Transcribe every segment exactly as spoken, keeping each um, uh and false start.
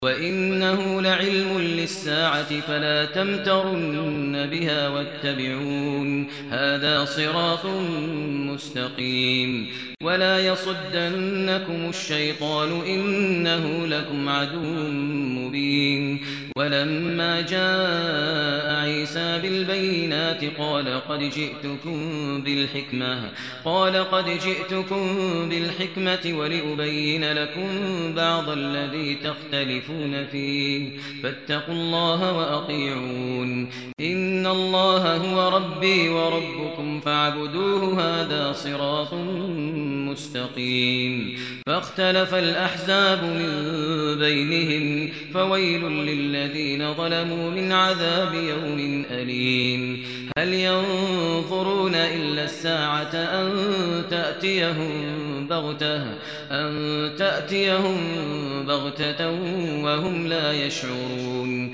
وإنه لعلم للساعة فلا تمترن بها واتبعون هذا صراط مستقيم ولا يصدنكم الشيطان إنه لكم عدو مبين ولما جاء عيسى بالبينات قال قد جئتكم بالحكمة قال قد جئتكم بالحكمة ولأبين لكم بعض الذي تختلفون فيه فاتقوا الله وأطيعون إن الله هو ربي وربكم فاعبدوه هذا صراط مستقيم فاختلف الأحزاب من بينهم فويل للذين ظلموا من عذاب يوم أليم هل ينظرون إلا الساعة أن تأتيهم بغتة أن تأتيهم بغتة وهم لا يشعرون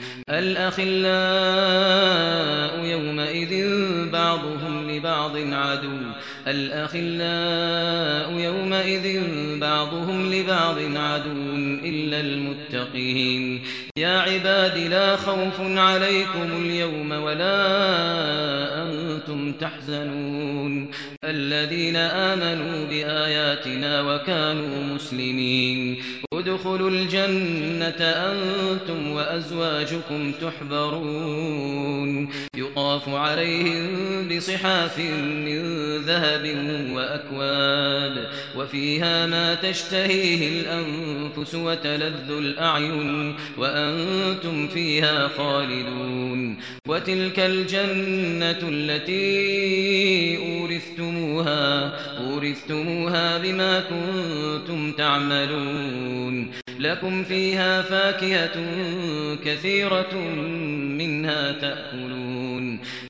الأخلاء يومئذ بعضهم لبعض عدو الأخلاء يومئذ بعضهم لبعض عدو إلا المتقين يا عباد لا خوف عليكم اليوم ولا أنتم تحزنون الذين آمنوا بآياتنا وكانوا مسلمين ادخلوا الجنة أنتم وأزواجكم تحبرون يطاف عليهم بصحاف من ذهب وأكواب وفيها ما تشتهيه الأنفس وتلذ الأعين وأنتم فيها خالدون وتلك الجنة التي أورثتموها أورثتموها بما كنتم تعملون لكم فيها فاكهة كثيرة منها تأكلون